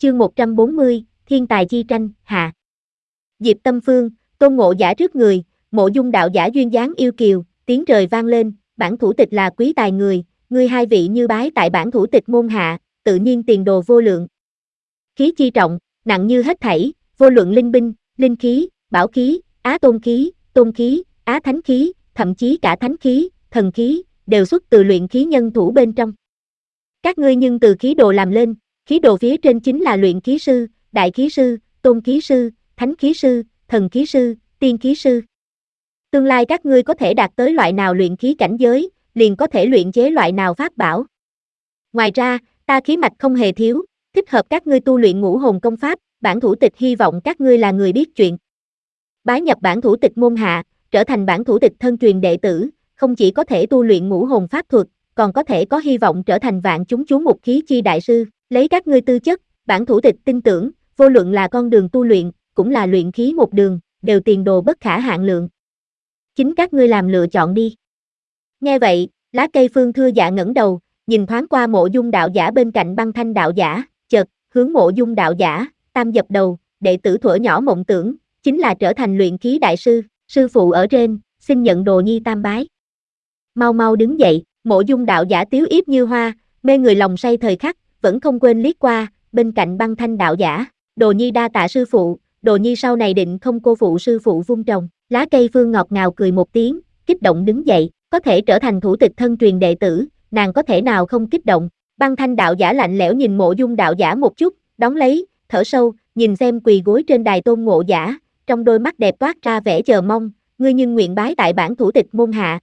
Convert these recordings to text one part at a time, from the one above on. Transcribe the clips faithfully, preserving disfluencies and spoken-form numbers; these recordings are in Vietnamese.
Chương một trăm bốn mươi, Thiên tài chi tranh, hạ. Diệp Tâm Phương, Tôn Ngộ Giả trước người, Mộ Dung đạo giả duyên dáng yêu kiều, tiếng trời vang lên, bản thủ tịch là quý tài người, ngươi hai vị như bái tại bản thủ tịch môn hạ, tự nhiên tiền đồ vô lượng. Khí chi trọng, nặng như hết thảy, vô luận linh binh, linh khí, bảo khí, á tôn khí, tôn khí, á thánh khí, thậm chí cả thánh khí, thần khí, đều xuất từ luyện khí nhân thủ bên trong. Các ngươi nhưng từ khí đồ làm lên, khí đồ phía trên chính là luyện khí sư, đại khí sư, tôn khí sư, thánh khí sư, thần khí sư, tiên khí sư. Tương lai các ngươi có thể đạt tới loại nào luyện khí cảnh giới, liền có thể luyện chế loại nào pháp bảo. Ngoài ra, ta khí mạch không hề thiếu, thích hợp các ngươi tu luyện ngũ hồn công pháp, bản thủ tịch hy vọng các ngươi là người biết chuyện. Bái nhập bản thủ tịch môn hạ, trở thành bản thủ tịch thân truyền đệ tử, không chỉ có thể tu luyện ngũ hồn pháp thuật, còn có thể có hy vọng trở thành vạn chúng chú mục khí chi đại sư, lấy các ngươi tư chất, bản thủ tịch tin tưởng, vô luận là con đường tu luyện, cũng là luyện khí một đường, đều tiền đồ bất khả hạn lượng. Chính các ngươi làm lựa chọn đi. Nghe vậy, lá cây Phương Thưa Dạ ngẩng đầu, nhìn thoáng qua Mộ Dung đạo giả bên cạnh Băng Thanh đạo giả, chợt hướng Mộ Dung đạo giả, tam dập đầu, đệ tử thuở nhỏ mộng tưởng, chính là trở thành luyện khí đại sư, sư phụ ở trên, xin nhận đồ nhi tam bái. Mau mau đứng dậy, Mộ Dung đạo giả tiếu yếp như hoa, mê người lòng say thời khắc, vẫn không quên liếc qua, bên cạnh Băng Thanh đạo giả, đồ nhi đa tạ sư phụ, đồ nhi sau này định không cô phụ sư phụ vun trồng. Lá cây Phương ngọt ngào cười một tiếng, kích động đứng dậy, có thể trở thành thủ tịch thân truyền đệ tử, nàng có thể nào không kích động. Băng Thanh đạo giả lạnh lẽo nhìn Mộ Dung đạo giả một chút, đón lấy, thở sâu, nhìn xem quỳ gối trên đài Tôn Ngộ Giả, trong đôi mắt đẹp toát ra vẻ chờ mong, ngươi nhưng nguyện bái tại bản thủ tịch môn hạ.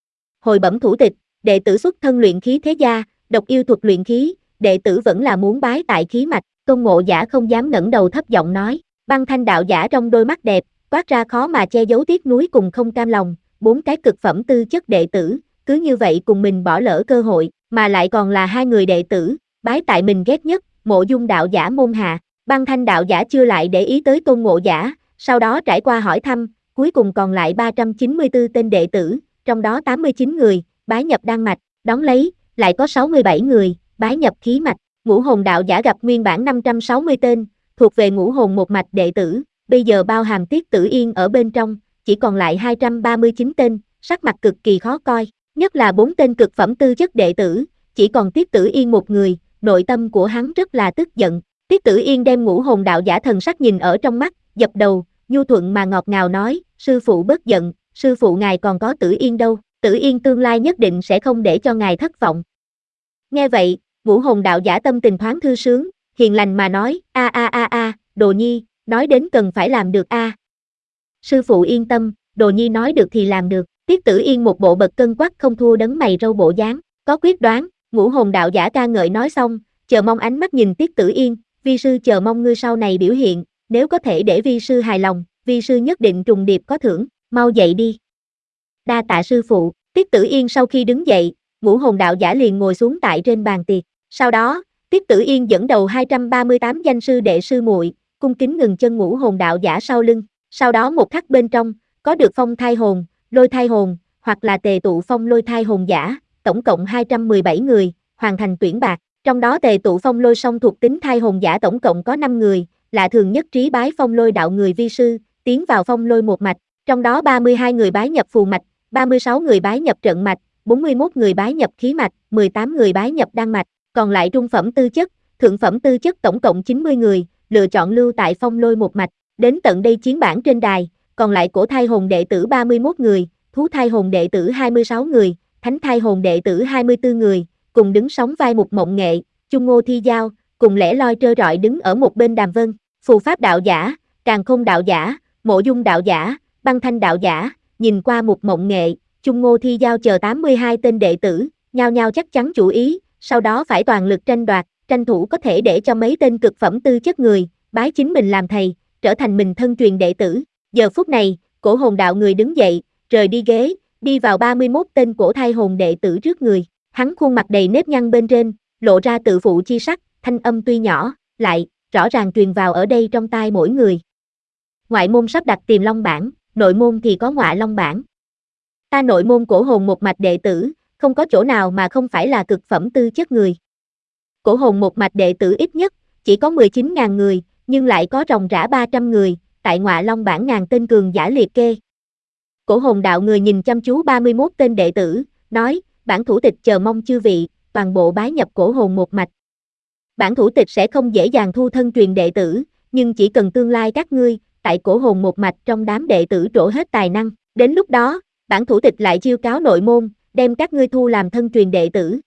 Hồi bẩm thủ tịch, đệ tử xuất thân luyện khí thế gia, độc yêu thuật luyện khí, đệ tử vẫn là muốn bái tại khí mạch. Tôn Ngộ Giả không dám ngẩng đầu thấp giọng nói. Băng Thanh đạo giả trong đôi mắt đẹp toát ra khó mà che giấu tiếc nuối cùng không cam lòng, bốn cái cực phẩm tư chất đệ tử, cứ như vậy cùng mình bỏ lỡ cơ hội, mà lại còn là hai người đệ tử, bái tại mình ghét nhất, Mộ Dung đạo giả môn hạ. Băng Thanh đạo giả chưa lại để ý tới Tôn Ngộ Giả, sau đó trải qua hỏi thăm, cuối cùng còn lại ba trăm chín mươi tư tên đệ tử, trong đó tám mươi chín người bái nhập đan mạch, đón lấy lại có sáu mươi bảy người bái nhập khí mạch. Ngũ hồn đạo giả gặp nguyên bản năm trăm sáu mươi tên, thuộc về ngũ hồn một mạch đệ tử, bây giờ bao hàm Tiết Tử Yên ở bên trong, chỉ còn lại hai trăm ba mươi chín tên, sắc mặt cực kỳ khó coi, nhất là bốn tên cực phẩm tư chất đệ tử, chỉ còn Tiết Tử Yên một người, nội tâm của hắn rất là tức giận. Tiết Tử Yên đem ngũ hồn đạo giả thần sắc nhìn ở trong mắt, dập đầu, nhu thuận mà ngọt ngào nói, sư phụ bớt giận, sư phụ ngài còn có Tử Yên đâu, Tử Yên tương lai nhất định sẽ không để cho ngài thất vọng. Nghe vậy, ngũ hồn đạo giả tâm tình thoáng thư sướng, hiền lành mà nói, a a a a, đồ nhi, nói đến cần phải làm được a. À. Sư phụ yên tâm, đồ nhi nói được thì làm được. Tiết Tử Yên một bộ bật cân quắc không thua đấng mày râu bộ dáng, có quyết đoán. Ngũ hồn đạo giả ca ngợi nói xong, chờ mong ánh mắt nhìn Tiết Tử Yên, vi sư chờ mong ngươi sau này biểu hiện, nếu có thể để vi sư hài lòng, vi sư nhất định trùng điệp có thưởng, mau dậy đi. Đa tạ sư phụ. Tiết Tử Yên sau khi đứng dậy, ngũ hồn đạo giả liền ngồi xuống tại trên bàn tiệc. Sau đó, Tiết Tử Yên dẫn đầu hai trăm ba mươi tám danh sư đệ sư muội, cung kính ngừng chân ngũ hồn đạo giả sau lưng. Sau đó một khắc bên trong, có được phong thai hồn, lôi thai hồn, hoặc là tề tụ phong lôi thai hồn giả, tổng cộng hai trăm mười bảy người, hoàn thành tuyển bạc. Trong đó tề tụ phong lôi song thuộc tính thai hồn giả tổng cộng có năm người, lạ thường nhất trí bái phong lôi đạo người vi sư, tiến vào phong lôi một mạch. Trong đó ba mươi hai người bái nhập phù mạch, ba mươi sáu người bái nhập trận mạch, bốn mươi mốt người bái nhập khí mạch, mười tám người bái nhập đan mạch, còn lại trung phẩm tư chất, thượng phẩm tư chất tổng cộng chín mươi người, lựa chọn lưu tại phong lôi một mạch. Đến tận đây chiến bản trên đài, còn lại cổ thai hồn đệ tử ba mươi mốt người, thú thai hồn đệ tử hai mươi sáu người, thánh thai hồn đệ tử hai mươi tư người, cùng đứng sóng vai Mục Mộng Nghệ, Chung Ngô Thi Giao, cùng lẻ loi trơ trọi đứng ở một bên Đàm Vân, Phù Pháp đạo giả, Càn Khôn đạo giả, Mộ Dung đạo giả, Băng Thanh đạo giả, nhìn qua Mục Mộng Nghệ, Chung Ngô Thi Giao chờ tám mươi hai tên đệ tử, nhao nhao chắc chắn chủ ý, sau đó phải toàn lực tranh đoạt, tranh thủ có thể để cho mấy tên cực phẩm tư chất người, bái chính mình làm thầy, trở thành mình thân truyền đệ tử. Giờ phút này, cổ hồn đạo người đứng dậy, rời đi ghế, đi vào ba mươi mốt tên cổ thai hồn đệ tử trước người, hắn khuôn mặt đầy nếp nhăn bên trên, lộ ra tự phụ chi sắc, thanh âm tuy nhỏ, lại, rõ ràng truyền vào ở đây trong tai mỗi người. Ngoại môn sắp đặt Tiềm Long bản, nội môn thì có Ngọa Long bản. Ta nội môn cổ hồn một mạch đệ tử, không có chỗ nào mà không phải là cực phẩm tư chất người. Cổ hồn một mạch đệ tử ít nhất, chỉ có mười chín ngàn người, nhưng lại có ròng rã ba trăm người, tại Ngọa Long bảng ngàn tên cường giả liệt kê. Cổ hồn đạo người nhìn chăm chú ba mươi mốt tên đệ tử, nói, bản thủ tịch chờ mong chư vị, toàn bộ bái nhập cổ hồn một mạch. Bản thủ tịch sẽ không dễ dàng thu thân truyền đệ tử, nhưng chỉ cần tương lai các ngươi, tại cổ hồn một mạch trong đám đệ tử trổ hết tài năng, đến lúc đó, bản thủ tịch lại chiêu cáo nội môn, đem các ngươi thu làm thân truyền đệ tử.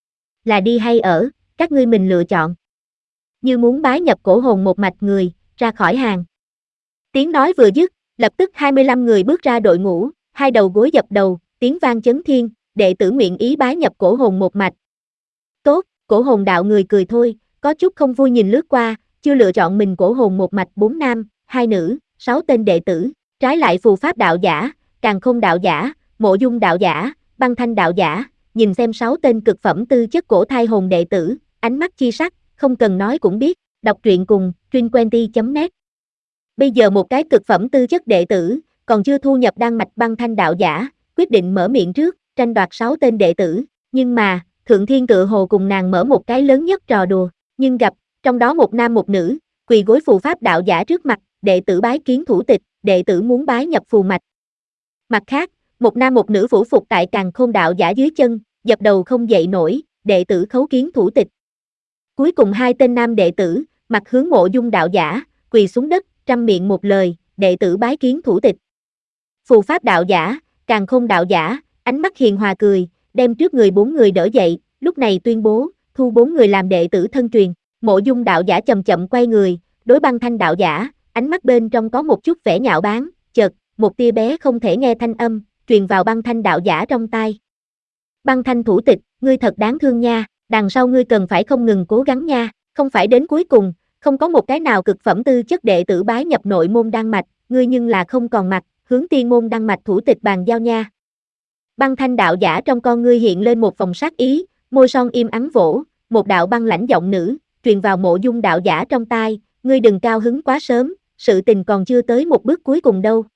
Là đi hay ở, các ngươi mình lựa chọn. Như muốn bái nhập cổ hồn một mạch người, ra khỏi hàng. Tiếng nói vừa dứt, lập tức hai mươi lăm người bước ra đội ngũ, hai đầu gối dập đầu, tiếng vang chấn thiên, đệ tử nguyện ý bái nhập cổ hồn một mạch. Tốt, cổ hồn đạo người cười thôi, có chút không vui nhìn lướt qua, chưa lựa chọn mình cổ hồn một mạch bốn nam, hai nữ, sáu tên đệ tử, trái lại phù pháp đạo giả, càn khôn đạo giả, mộ dung đạo giả, băng thanh đạo giả, nhìn xem sáu tên cực phẩm tư chất cổ thai hồn đệ tử, ánh mắt chi sắc, không cần nói cũng biết, đọc truyện cùng, truyện chấm net. Bây giờ một cái cực phẩm tư chất đệ tử, còn chưa thu nhập đan mạch băng thanh đạo giả, quyết định mở miệng trước, tranh đoạt sáu tên đệ tử, nhưng mà, Thượng Thiên tựa hồ cùng nàng mở một cái lớn nhất trò đùa, nhưng gặp, trong đó một nam một nữ, quỳ gối phù pháp đạo giả trước mặt, đệ tử bái kiến thủ tịch, đệ tử muốn bái nhập phù mạch. Mặt khác, một nam một nữ phủ phục tại càn khôn đạo giả dưới chân, dập đầu không dậy nổi, đệ tử khấu kiến thủ tịch. Cuối cùng hai tên nam đệ tử, mặt hướng mộ dung đạo giả, quỳ xuống đất, trăm miệng một lời, đệ tử bái kiến thủ tịch. Phù pháp đạo giả, càn khôn đạo giả, ánh mắt hiền hòa cười, đem trước người bốn người đỡ dậy, lúc này tuyên bố, thu bốn người làm đệ tử thân truyền. Mộ dung đạo giả chậm chậm quay người, đối băng thanh đạo giả, ánh mắt bên trong có một chút vẻ nhạo báng, chợt, một tia bé không thể nghe thanh âm, truyền vào băng thanh đạo giả trong tai. Băng thanh thủ tịch, ngươi thật đáng thương nha, đằng sau ngươi cần phải không ngừng cố gắng nha, không phải đến cuối cùng, không có một cái nào cực phẩm tư chất đệ tử bái nhập nội môn đan mạch, ngươi nhưng là không còn mặt, hướng tiên môn đan mạch thủ tịch bàn giao nha. Băng thanh đạo giả trong con ngươi hiện lên một vòng sát ý, môi son im ắng vỗ, một đạo băng lãnh giọng nữ, truyền vào mộ dung đạo giả trong tai, ngươi đừng cao hứng quá sớm, sự tình còn chưa tới một bước cuối cùng đâu.